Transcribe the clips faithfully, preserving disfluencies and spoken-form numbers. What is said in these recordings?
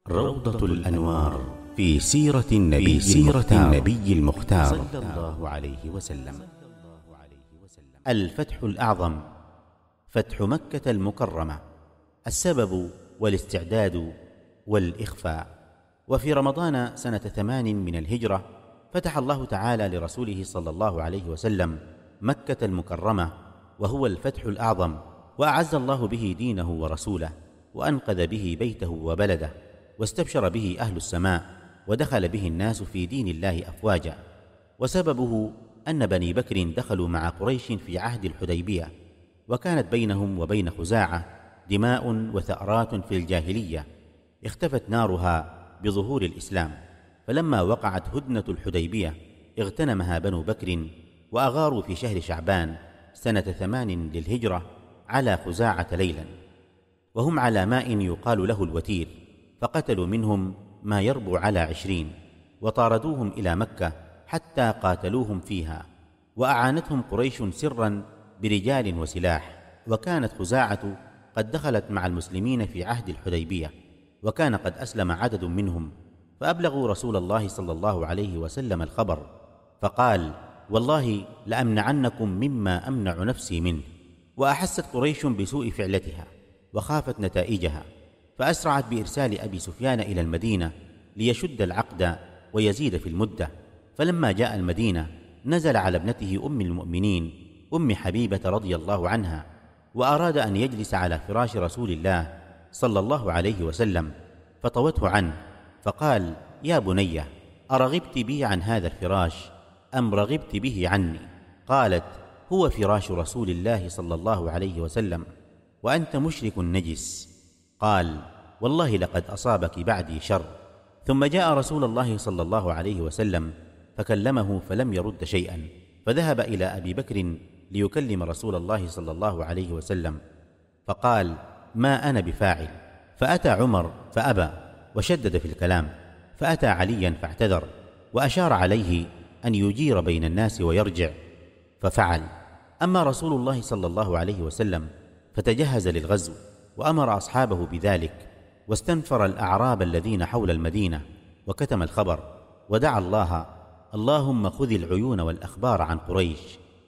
روضة الأنوار في سيرة النبي, في سيرة النبي المختار صلى الله عليه وسلم. الفتح الأعظم فتح مكة المكرمة. السبب والاستعداد والإخفاء. وفي رمضان سنة ثمان من الهجرة فتح الله تعالى لرسوله صلى الله عليه وسلم مكة المكرمة، وهو الفتح الأعظم، وأعز الله به دينه ورسوله، وأنقذ به بيته وبلده، واستبشر به أهل السماء، ودخل به الناس في دين الله أفواجا. وسببه أن بني بكر دخلوا مع قريش في عهد الحديبية، وكانت بينهم وبين خزاعة دماء وثأرات في الجاهلية اختفت نارها بظهور الإسلام، فلما وقعت هدنة الحديبية اغتنمها بنو بكر، وأغاروا في شهر شعبان سنة ثمان للهجرة على خزاعة ليلا، وهم على ماء يقال له الوتير، فقتلوا منهم ما يربو على عشرين، وطاردوهم إلى مكة حتى قاتلوهم فيها، وأعانتهم قريش سرا برجال وسلاح. وكانت خزاعة قد دخلت مع المسلمين في عهد الحديبية، وكان قد أسلم عدد منهم، فأبلغوا رسول الله صلى الله عليه وسلم الخبر، فقال: والله لأمنعنكم مما أمنع نفسي منه. وأحست قريش بسوء فعلتها وخافت نتائجها، فأسرعت بإرسال أبي سفيان إلى المدينة ليشد العقد ويزيد في المدة. فلما جاء المدينة نزل على ابنته أم المؤمنين أم حبيبة رضي الله عنها، وأراد أن يجلس على فراش رسول الله صلى الله عليه وسلم، فطوته عنه، فقال: يا بني، أرغبت بي عن هذا الفراش أم رغبت به عني؟ قالت: هو فراش رسول الله صلى الله عليه وسلم، وأنت مشرك نجس. قال: والله لقد أصابك بعدي شر. ثم جاء رسول الله صلى الله عليه وسلم فكلمه فلم يرد شيئا، فذهب إلى أبي بكر ليكلم رسول الله صلى الله عليه وسلم، فقال: ما أنا بفاعل. فأتى عمر فأبى وشدد في الكلام، فأتى عليا فاعتذر، وأشار عليه أن يجير بين الناس ويرجع، ففعل. أما رسول الله صلى الله عليه وسلم فتجهز للغزو، وأمر أصحابه بذلك، واستنفر الأعراب الذين حول المدينة، وكتم الخبر، ودعا الله: اللهم خذ العيون والأخبار عن قريش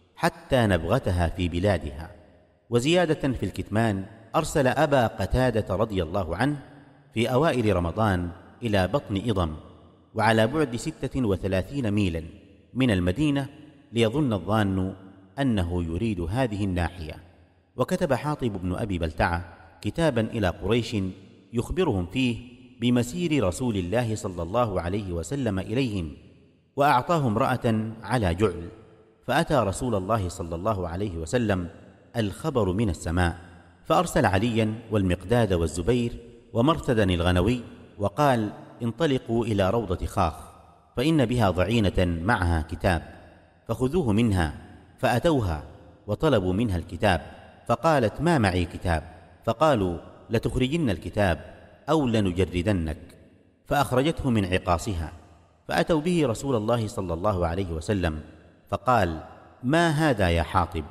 حتى نبغتها في بلادها. وزيادة في الكتمان أرسل أبا قتادة رضي الله عنه في أوائل رمضان إلى بطن إضم، وعلى بعد ستة وثلاثين ميلا من المدينة، ليظن الظان أنه يريد هذه الناحية. وكتب حاطب بن أبي بلتعة كتابا إلى قريش يخبرهم فيه بمسير رسول الله صلى الله عليه وسلم إليهم، وأعطاه امرأة على جعل. فأتى رسول الله صلى الله عليه وسلم الخبر من السماء، فأرسل عليا والمقداد والزبير ومرثدا الغنوي، وقال: انطلقوا إلى روضة خاخ، فإن بها ضعينة معها كتاب، فخذوه منها. فأتوها وطلبوا منها الكتاب، فقالت: ما معي كتاب. فقالوا: لتخرجن الكتاب أو لنجردنك. فأخرجته من عقاصها، فأتوا به رسول الله صلى الله عليه وسلم، فقال: ما هذا يا حاطب؟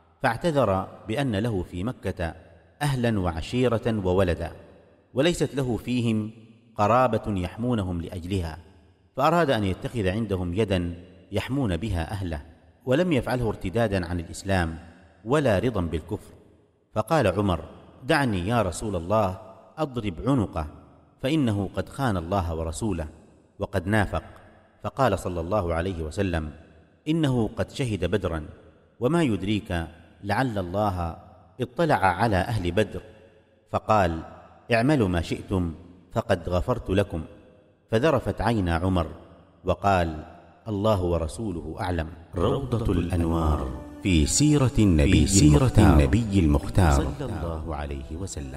فاعتذر بأن له في مكة أهلا وعشيرة وولدا، وليست له فيهم قرابة يحمونهم لأجلها، فأراد أن يتخذ عندهم يدا يحمون بها أهله، ولم يفعله ارتدادا عن الإسلام ولا رضا بالكفر. فقال عمر: دعني يا رسول الله أضرب عنقه، فإنه قد خان الله ورسوله وقد نافق. فقال صلى الله عليه وسلم: إنه قد شهد بدرا، وما يدريك لعل الله اطلع على أهل بدر. فقال: اعملوا ما شئتم فقد غفرت لكم. فذرفت عينا عمر وقال: الله ورسوله أعلم. روضة الأنوار في سيرة النبي, في سيرة النبي المختار صلى الله عليه وسلم.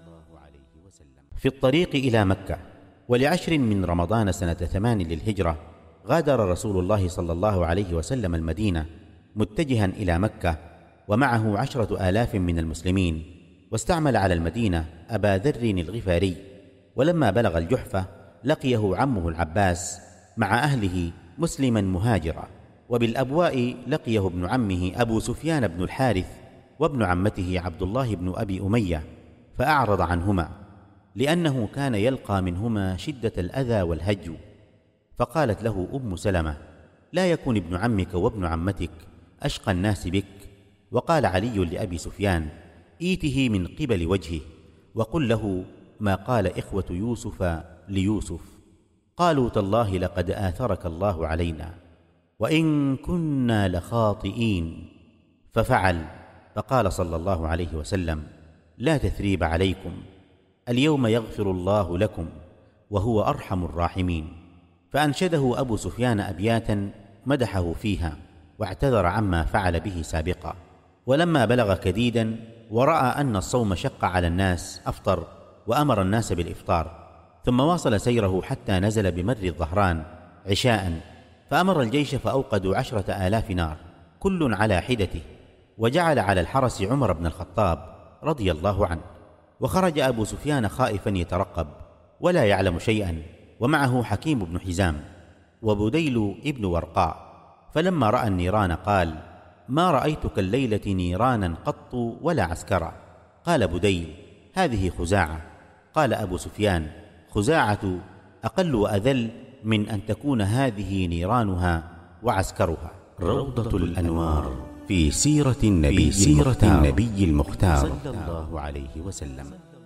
في الطريق إلى مكة، ولعشر من رمضان سنة ثمان للهجرة غادر رسول الله صلى الله عليه وسلم المدينة متجها إلى مكة، ومعه عشرة آلاف من المسلمين، واستعمل على المدينة أبا ذر الغفاري. ولما بلغ الجحفة لقيه عمه العباس مع أهله مسلما مهاجرا، وبالأبواء لقيه ابن عمه أبو سفيان بن الحارث، وابن عمته عبد الله بن أبي أمية، فأعرض عنهما. لأنه كان يلقى منهما شدة الأذى والهجو. فقالت له أم سلمة: لا يكون ابن عمك وابن عمتك أشقى الناس بك. وقال علي لأبي سفيان: إيته من قبل وجهه وقل له ما قال إخوة يوسف ليوسف، قالوا تالله لقد آثرك الله علينا وإن كنا لخاطئين. ففعل. فقال صلى الله عليه وسلم: لا تثريب عليكم، اليوم يغفر الله لكم وهو أرحم الراحمين. فأنشده أبو سفيان أبياتا مدحه فيها واعتذر عما فعل به سابقا. ولما بلغ كديدا ورأى أن الصوم شق على الناس أفطر وأمر الناس بالإفطار، ثم واصل سيره حتى نزل بمر الظهران عشاء، فأمر الجيش فأوقدوا عشرة آلاف نار كل على حدته، وجعل على الحرس عمر بن الخطاب رضي الله عنه. وخرج أبو سفيان خائفا يترقب ولا يعلم شيئا، ومعه حكيم بن حزام وبديل ابن ورقاء. فلما رأى النيران قال: ما رأيتك الليلة نيرانا قط ولا عسكرا. قال بديل: هذه خزاعة. قال أبو سفيان: خزاعة أقل وأذل من أن تكون هذه نيرانها وعسكرها. روضة الأنوار في سيرة النبي, في سيرة النبي المختار صلى الله عليه وسلم.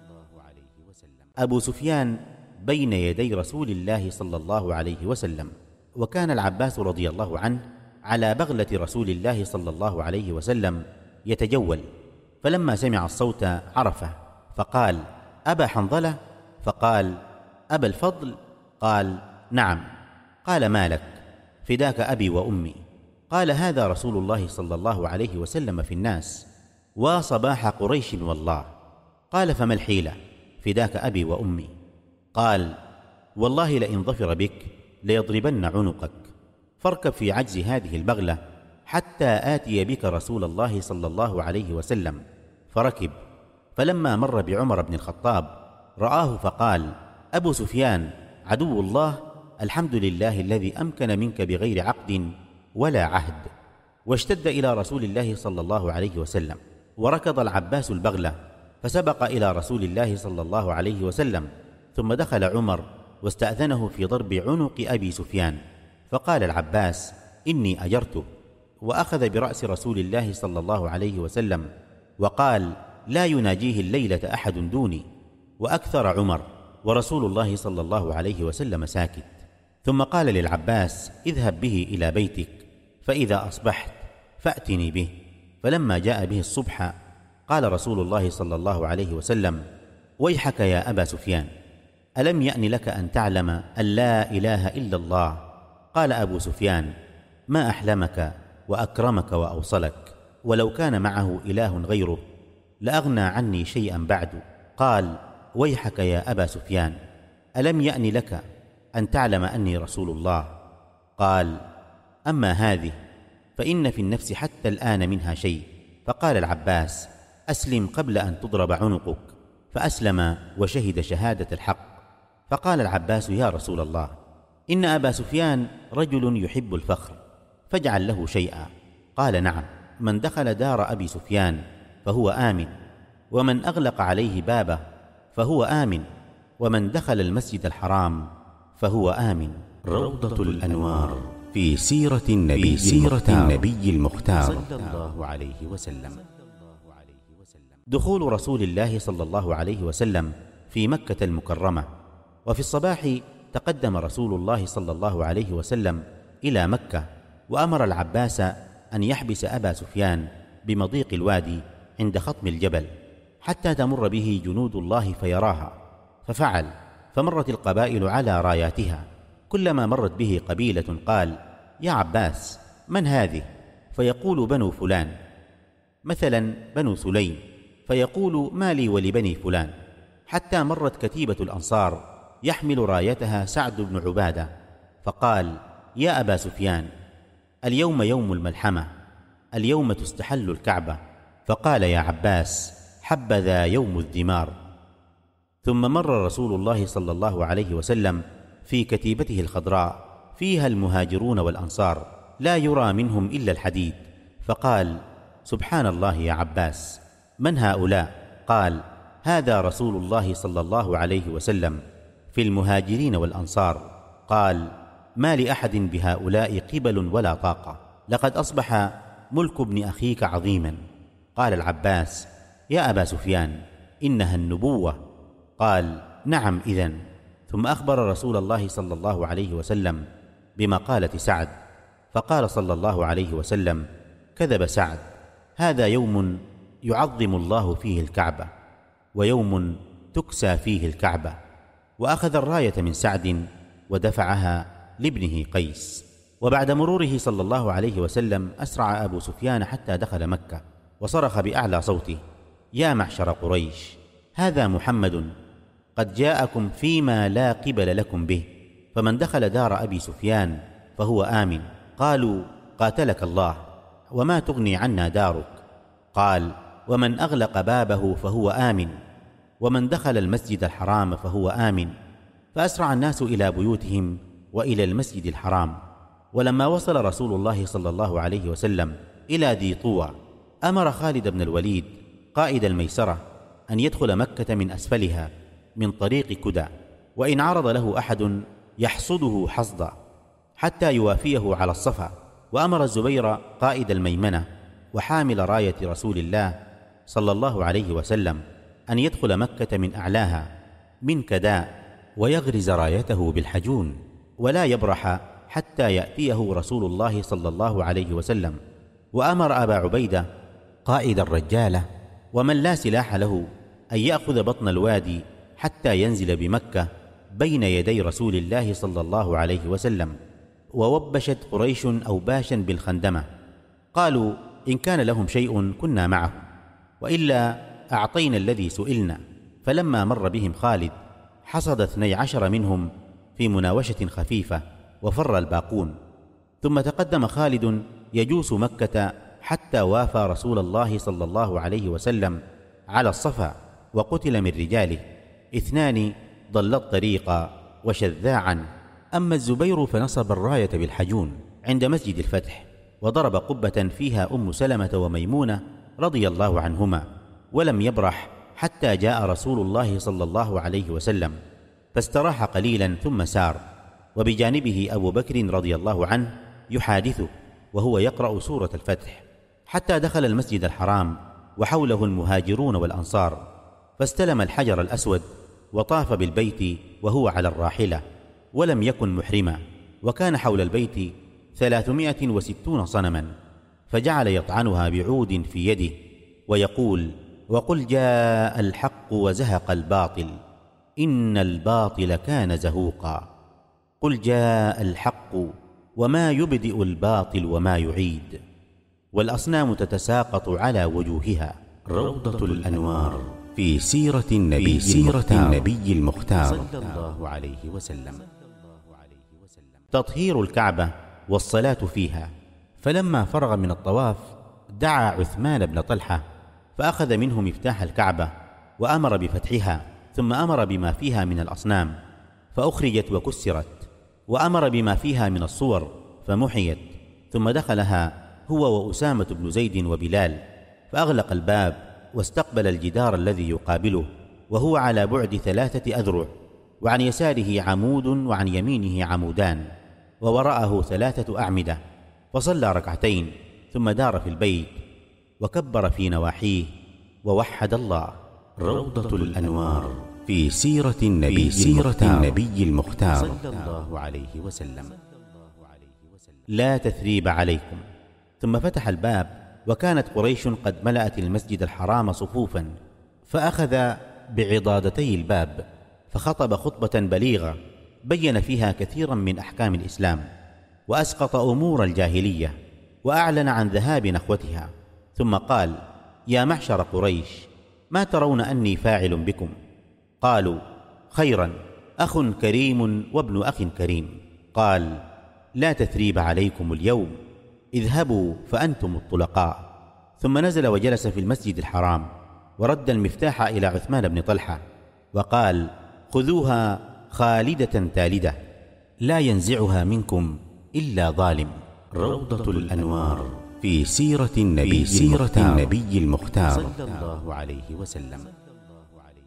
أبو سفيان بين يدي رسول الله صلى الله عليه وسلم، وكان العباس رضي الله عنه على بغلة رسول الله صلى الله عليه وسلم يتجول، فلما سمع الصوت عرفه فقال: أبا حنظلة؟ فقال: أبا الفضل؟ قال: نعم. قال: ما لك؟ فداك أبي وأمي. قال: هذا رسول الله صلى الله عليه وسلم في الناس، وصباح قريش والله. قال: فما الحيلة؟ فداك أبي وأمي. قال: والله لئن ظفر بك ليضربن عنقك، فاركب في عجز هذه البغلة حتى آتي بك رسول الله صلى الله عليه وسلم. فركب، فلما مر بعمر بن الخطاب رآه فقال: أبو سفيان عدو الله، الحمد لله الذي أمكن منك بغير عقد ولا عهد. واشتد إلى رسول الله صلى الله عليه وسلم، وركض العباس البغلة فسبق إلى رسول الله صلى الله عليه وسلم، ثم دخل عمر واستأذنه في ضرب عنق أبي سفيان، فقال العباس: إني أجرته. وأخذ برأس رسول الله صلى الله عليه وسلم وقال: لا يناجيه الليلة أحد دوني. وأكثر عمر ورسول الله صلى الله عليه وسلم ساكت. ثم قال للعباس: اذهب به إلى بيتك، فإذا أصبحت فأتني به. فلما جاء به الصبح قال رسول الله صلى الله عليه وسلم: ويحك يا أبا سفيان، ألم يأن لك أن تعلم أن لا إله إلا الله؟ قال أبو سفيان: ما أحلمك وأكرمك وأوصلك، ولو كان معه إله غيره لأغنى عني شيئا بعد. قال: ويحك يا أبا سفيان، ألم يأن لك أن تعلم أني رسول الله؟ قال: أما هذه فإن في النفس حتى الآن منها شيء. فقال العباس: أسلم قبل أن تضرب عنقك. فأسلم وشهد شهادة الحق. فقال العباس: يا رسول الله، إن أبا سفيان رجل يحب الفخر، فاجعل له شيئا. قال: نعم، من دخل دار أبي سفيان فهو آمن، ومن أغلق عليه بابه فهو آمن، ومن دخل المسجد الحرام فهو آمن. روضة الأنوار في سيرة النبي, في سيرة النبي المختار صلى الله عليه وسلم. دخول رسول الله صلى الله عليه وسلم في مكة المكرمة. وفي الصباح تقدم رسول الله صلى الله عليه وسلم إلى مكة، وأمر العباس أن يحبس أبا سفيان بمضيق الوادي عند خطم الجبل حتى تمر به جنود الله فيراها. ففعل، فمرت القبائل على راياتها، كلما مرت به قبيلة قال: يا عباس، من هذه؟ فيقول: بنو فلان، مثلا بنو سليم، فيقول: ما لي ولبني فلان. حتى مرت كتيبة الأنصار يحمل رايتها سعد بن عبادة، فقال: يا أبا سفيان، اليوم يوم الملحمة، اليوم تستحل الكعبة. فقال: يا عباس، حبذا يوم الدمار. ثم مر رسول الله صلى الله عليه وسلم في كتيبته الخضراء فيها المهاجرون والأنصار، لا يرى منهم إلا الحديد. فقال: سبحان الله يا عباس، من هؤلاء؟ قال: هذا رسول الله صلى الله عليه وسلم في المهاجرين والأنصار. قال: ما لأحد بهؤلاء قبل ولا طاقة، لقد أصبح ملك ابن أخيك عظيما. قال العباس: يا أبا سفيان، إنها النبوة. قال: نعم إذن. ثم أخبر رسول الله صلى الله عليه وسلم بمقالة سعد، فقال صلى الله عليه وسلم: كذب سعد، هذا يوم يعظم الله فيه الكعبة، ويوم تكسى فيه الكعبة. وأخذ الراية من سعد ودفعها لابنه قيس. وبعد مروره صلى الله عليه وسلم أسرع أبو سفيان حتى دخل مكة، وصرخ بأعلى صوته: يا معشر قريش، هذا محمد قد جاءكم فيما لا قبل لكم به، فمن دخل دار أبي سفيان فهو آمن. قالوا: قاتلك الله، وما تغني عنا دارك؟ قال: ومن أغلق بابه فهو آمن، ومن دخل المسجد الحرام فهو آمن. فأسرع الناس إلى بيوتهم وإلى المسجد الحرام. ولما وصل رسول الله صلى الله عليه وسلم إلى ذي طوى، أمر خالد بن الوليد قائد الميسرة أن يدخل مكة من أسفلها من طريق كدى، وإن عرض له أحد يحصده حصدا حتى يوافيه على الصفا. وأمر الزبير قائد الميمنة وحامل راية رسول الله صلى الله عليه وسلم أن يدخل مكة من أعلاها من كداء، ويغرز رايته بالحجون، ولا يبرح حتى يأتيه رسول الله صلى الله عليه وسلم. وأمر أبا عبيدة قائد الرجالة ومن لا سلاح له أن يأخذ بطن الوادي حتى ينزل بمكة بين يدي رسول الله صلى الله عليه وسلم. ووبشت قريش أوباشا بالخندمة، قالوا: إن كان لهم شيء كنا معه، وإلا أعطينا الذي سئلنا. فلما مر بهم خالد حصد اثني عشر منهم في مناوشة خفيفة، وفر الباقون. ثم تقدم خالد يجوس مكة حتى وافى رسول الله صلى الله عليه وسلم على الصفا، وقتل من رجاله اثنان ضل الطريق وشذاعا. أما الزبير فنصب الراية بالحجون عند مسجد الفتح، وضرب قبة فيها أم سلمة وميمونة رضي الله عنهما، ولم يبرح حتى جاء رسول الله صلى الله عليه وسلم، فاستراح قليلا ثم سار، وبجانبه أبو بكر رضي الله عنه يحادثه وهو يقرأ سورة الفتح، حتى دخل المسجد الحرام وحوله المهاجرون والأنصار، فاستلم الحجر الأسود وطاف بالبيت وهو على الراحلة، ولم يكن محرما. وكان حول البيت ثلاثمائة وستون صنما، فجعل يطعنها بعود في يده ويقول: وقل جاء الحق وزهق الباطل إن الباطل كان زهوقا. قل جاء الحق وما يبدئ الباطل وما يعيد، والأصنام تتساقط على وجوهها. روضة الأنوار في سيرة النبي, في سيرة النبي المختار صلى الله عليه وسلم. تطهير الكعبة والصلاة فيها. فلما فرغ من الطواف دعا عثمان بن طلحة فأخذ منه مفتاح الكعبة وأمر بفتحها، ثم أمر بما فيها من الأصنام فأخرجت وكسرت، وأمر بما فيها من الصور فمحيت، ثم دخلها هو وأسامة بن زيد وبلال، فأغلق الباب واستقبل الجدار الذي يقابله، وهو على بعد ثلاثة أذرع، وعن يساره عمود وعن يمينه عمودان، ووراءه ثلاثة أعمدة. فصلى ركعتين ثم دار في البيت وكبر في نواحيه ووحد الله. روضة الأنوار في سيرة النبي, في سيرة النبي المختار صلى الله عليه وسلم. لا تثريب عليكم. ثم فتح الباب، وكانت قريش قد ملأت المسجد الحرام صفوفا، فأخذ بعضادتي الباب فخطب خطبة بليغة بين فيها كثيرا من أحكام الإسلام، وأسقط أمور الجاهلية، وأعلن عن ذهاب نخوتها. ثم قال: يا معشر قريش، ما ترون أني فاعل بكم؟ قالوا: خيرا، أخ كريم وابن أخ كريم. قال: لا تثريب عليكم اليوم، اذهبوا فأنتم الطلقاء. ثم نزل وجلس في المسجد الحرام، ورد المفتاح إلى عثمان بن طلحة وقال: خذوها خالدة تالدة، لا ينزعها منكم إلا ظالم. روضة الأنوار في سيرة النبي, في سيرة النبي المختار صلى الله عليه وسلم.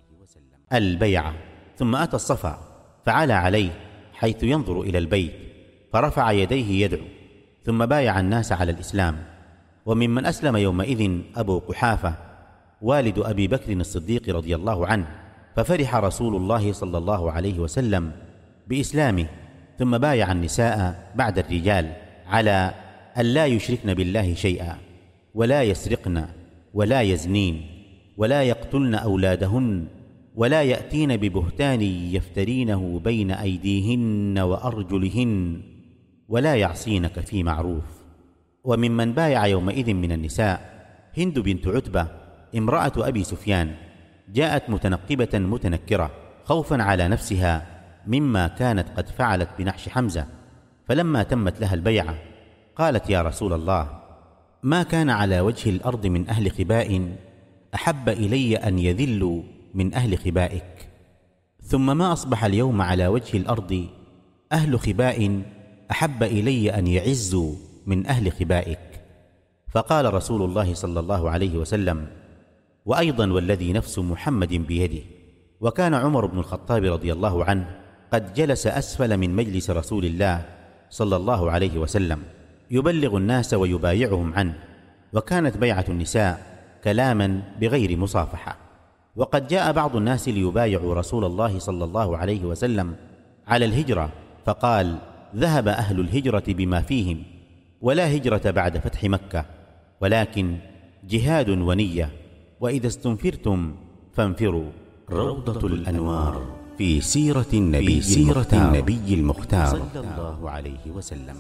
البيعة. ثم أتى الصفا فعلى عليه حيث ينظر إلى البيت، فرفع يديه يدعو، ثم بايع الناس على الإسلام. وممن أسلم يومئذ أبو قحافة والد أبي بكر الصديق رضي الله عنه، ففرح رسول الله صلى الله عليه وسلم بإسلامه، ثم بايع النساء بعد الرجال على أن لا يشركن بالله شيئا، ولا يسرقن، ولا يزنين، ولا يقتلن أولادهن، ولا يأتين ببهتان يفترينه بين أيديهن وأرجلهن، ولا يعصينك في معروف. وممن بايع يومئذ من النساء هند بنت عتبة امرأة أبي سفيان، جاءت متنقبة متنكرة خوفا على نفسها مما كانت قد فعلت بنحش حمزة، فلما تمت لها البيعة قالت: يا رسول الله، ما كان على وجه الأرض من أهل خباء أحب إلي أن يذلوا من أهل خبائك، ثم ما أصبح اليوم على وجه الأرض أهل خباء أحب إلي أن يعزوا من أهل خبائك. فقال رسول الله صلى الله عليه وسلم: وأيضا والذي نفس محمد بيده. وكان عمر بن الخطاب رضي الله عنه قد جلس أسفل من مجلس رسول الله صلى الله عليه وسلم يبلغ الناس ويبايعهم عنه، وكانت بيعة النساء كلاما بغير مصافحة. وقد جاء بعض الناس ليبايعوا رسول الله صلى الله عليه وسلم على الهجرة، فقال: ذهب أهل الهجرة بما فيهم، ولا هجرة بعد فتح مكة، ولكن جهاد ونية، وإذا استنفرتم فانفروا. روضة الأنوار في سيرة النبي, سيرة النبي المختار صلى الله عليه وسلم.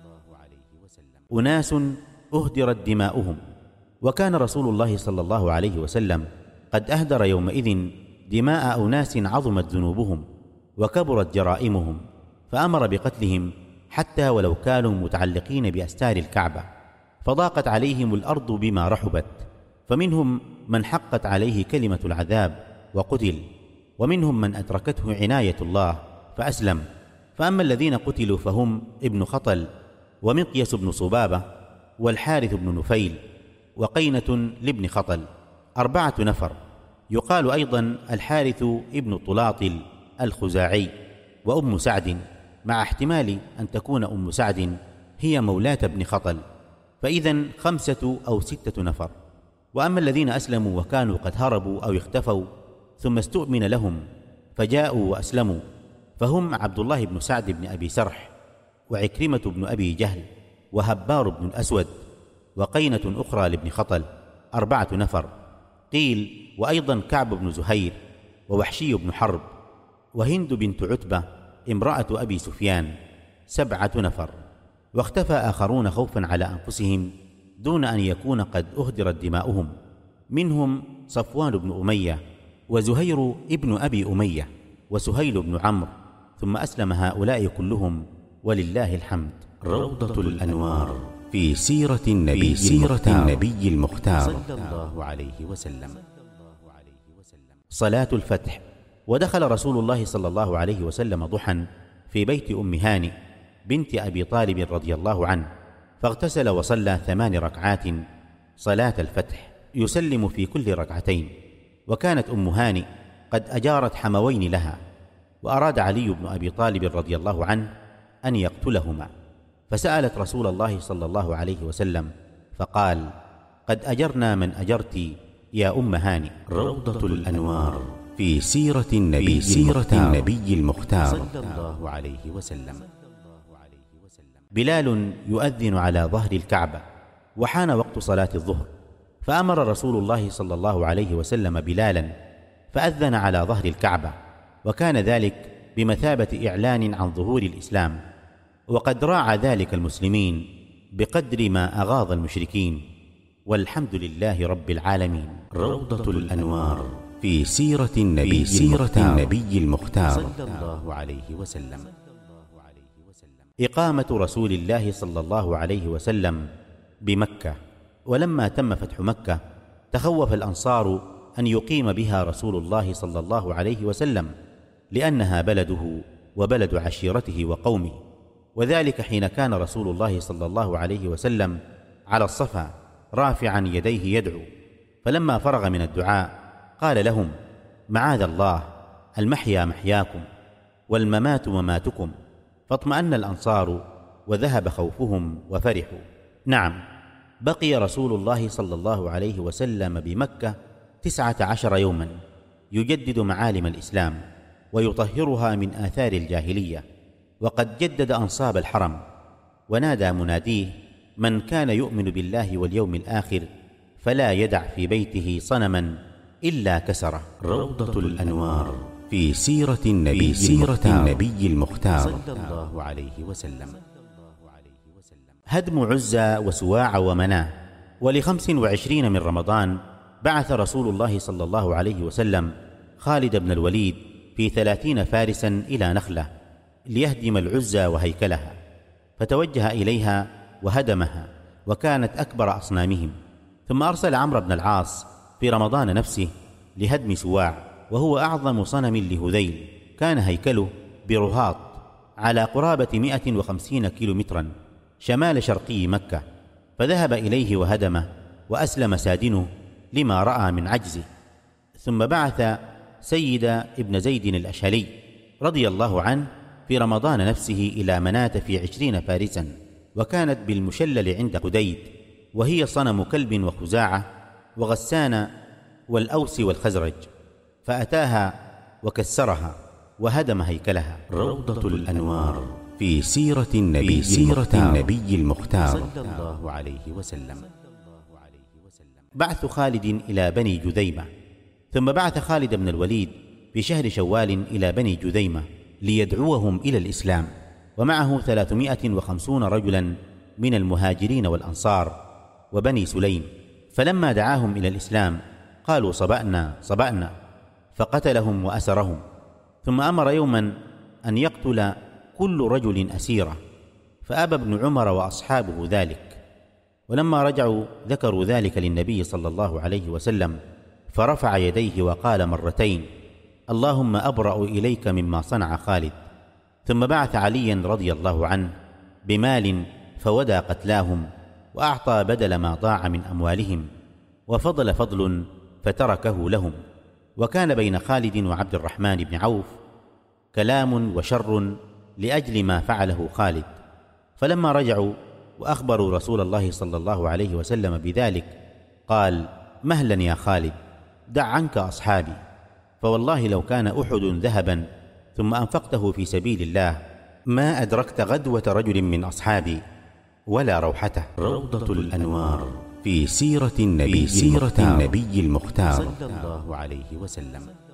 أناس أهدرت دماؤهم، وكان رسول الله صلى الله عليه وسلم قد أهدر يومئذ دماء أناس عظمت ذنوبهم وكبرت جرائمهم، فأمر بقتلهم حتى ولو كانوا متعلقين بأستار الكعبة، فضاقت عليهم الأرض بما رحبت، فمنهم من حقت عليه كلمة العذاب وقتل، ومنهم من أدركته عناية الله فأسلم. فأما الذين قتلوا فهم ابن خطل، ومقيس بن صبابة، والحارث بن نفيل، وقينة لابن خطل، أربعة نفر. يقال أيضا الحارث ابن طلاطل الخزاعي، وأم سعد، مع احتمال أن تكون أم سعد هي مولاة ابن خطل، فإذن خمسة أو ستة نفر. وأما الذين أسلموا وكانوا قد هربوا أو اختفوا ثم استؤمن لهم فجاءوا وأسلموا، فهم عبد الله بن سعد بن أبي سرح، وعكرمة بن أبي جهل، وهبار بن الأسود، وقينة أخرى لابن خطل، أربعة نفر. قيل وأيضا كعب بن زهير، ووحشي بن حرب، وهند بنت عتبة امرأة أبي سفيان، سبعة نفر. واختفى آخرون خوفا على أنفسهم دون أن يكون قد أهدرت دماؤهم، منهم صفوان بن أمية، وزهير ابن أبي أمية، وسهيل بن عمرو، ثم أسلم هؤلاء كلهم ولله الحمد. روضة الأنوار في سيرة النبي, سيرة النبي المختار صلى الله عليه وسلم. صلاة الفتح. ودخل رسول الله صلى الله عليه وسلم ضحى في بيت أم هانئ بنت أبي طالب رضي الله عنه، فاغتسل وصلى ثمان ركعات صلاة الفتح يسلم في كل ركعتين. وكانت أم هانئ قد أجارت حموين لها، وأراد علي بن أبي طالب رضي الله عنه أن يقتلهما، فسألت رسول الله صلى الله عليه وسلم فقال: قد أجرنا من أجرت يا أم هانئ. روضة الأنوار في سيرة النبي, سيرة النبي المختار صلى الله عليه وسلم. بلال يؤذن على ظهر الكعبة، وحان وقت صلاة الظهر، فأمر رسول الله صلى الله عليه وسلم بلالا فأذن على ظهر الكعبة، وكان ذلك بمثابة إعلان عن ظهور الإسلام، وقد راعى ذلك المسلمين بقدر ما أغاظ المشركين، والحمد لله رب العالمين. روضة الأنوار في سيرة النبي, سيرة النبي المختار صلى الله عليه وسلم. إقامة رسول الله صلى الله عليه وسلم بمكة. ولما تم فتح مكة تخوف الأنصار أن يقيم بها رسول الله صلى الله عليه وسلم، لأنها بلده وبلد عشيرته وقومه، وذلك حين كان رسول الله صلى الله عليه وسلم على الصفا رافعا يديه يدعو، فلما فرغ من الدعاء قال لهم: معاذ الله المحيا محياكم والممات مماتكم. فاطمأن الأنصار وذهب خوفهم وفرحوا. نعم، بقي رسول الله صلى الله عليه وسلم بمكة تسعة عشر يوما يجدد معالم الإسلام ويطهرها من آثار الجاهلية، وقد جدد أنصاب الحرم، ونادى مناديه: من كان يؤمن بالله واليوم الآخر فلا يدع في بيته صنما إلا كسره. روضة الأنوار في سيرة النبي, سيرة النبي المختار صلى الله عليه وسلم. هدم عزى وسواع ومناه. ولخمس وعشرين من رمضان بعث رسول الله صلى الله عليه وسلم خالد بن الوليد في ثلاثين فارسا إلى نخلة ليهدم العزى وهيكلها، فتوجه إليها وهدمها، وكانت أكبر أصنامهم. ثم أرسل عمرو بن العاص في رمضان نفسه لهدم سواع، وهو أعظم صنم لهذيل، كان هيكله برهاط على قرابة مئة وخمسين كيلومترا شمال شرقي مكة، فذهب إليه وهدمه، وأسلم سادنه لما رأى من عجزه. ثم بعث سيد ابن زيد الأشهلي رضي الله عنه في رمضان نفسه إلى مناة في عشرين فارسا، وكانت بالمشلل عند قديد، وهي صنم كلب وخزاعة وغسان والأوس والخزرج، فأتاها وكسرها وهدم هيكلها. روضة الأنوار في سيرة النبي, سيرة النبي المختار صلى الله عليه وسلم. بعث خالد إلى بني جذيمة. ثم بعث خالد بن الوليد في شهر شوال إلى بني جذيمة ليدعوهم إلى الإسلام، ومعه ثلاثمائة وخمسين رجلا من المهاجرين والأنصار وبني سليم. فلما دعاهم إلى الإسلام قالوا: صبأنا صبأنا، فقتلهم وأسرهم. ثم أمر يوما أن يقتل كل رجل أسيرة، فأبى ابن عمر وأصحابه ذلك. ولما رجعوا ذكروا ذلك للنبي صلى الله عليه وسلم، فرفع يديه وقال مرتين: اللهم أبرأ إليك مما صنع خالد. ثم بعث عليا رضي الله عنه بمال فودى قتلاهم، وأعطى بدل ما ضاع من أموالهم، وفضل فضل فتركه لهم. وكان بين خالد وعبد الرحمن بن عوف كلام وشر لأجل ما فعله خالد. فلما رجعوا وأخبروا رسول الله صلى الله عليه وسلم بذلك قال: مهلا يا خالد، دع عنك أصحابي، فوالله لو كان أحد ذهبا ثم أنفقته في سبيل الله ما أدركت غدوة رجل من أصحابي ولا روحته. روضة الأنوار في سيرة النبي, سيرة النبي المختار صلى الله عليه وسلم.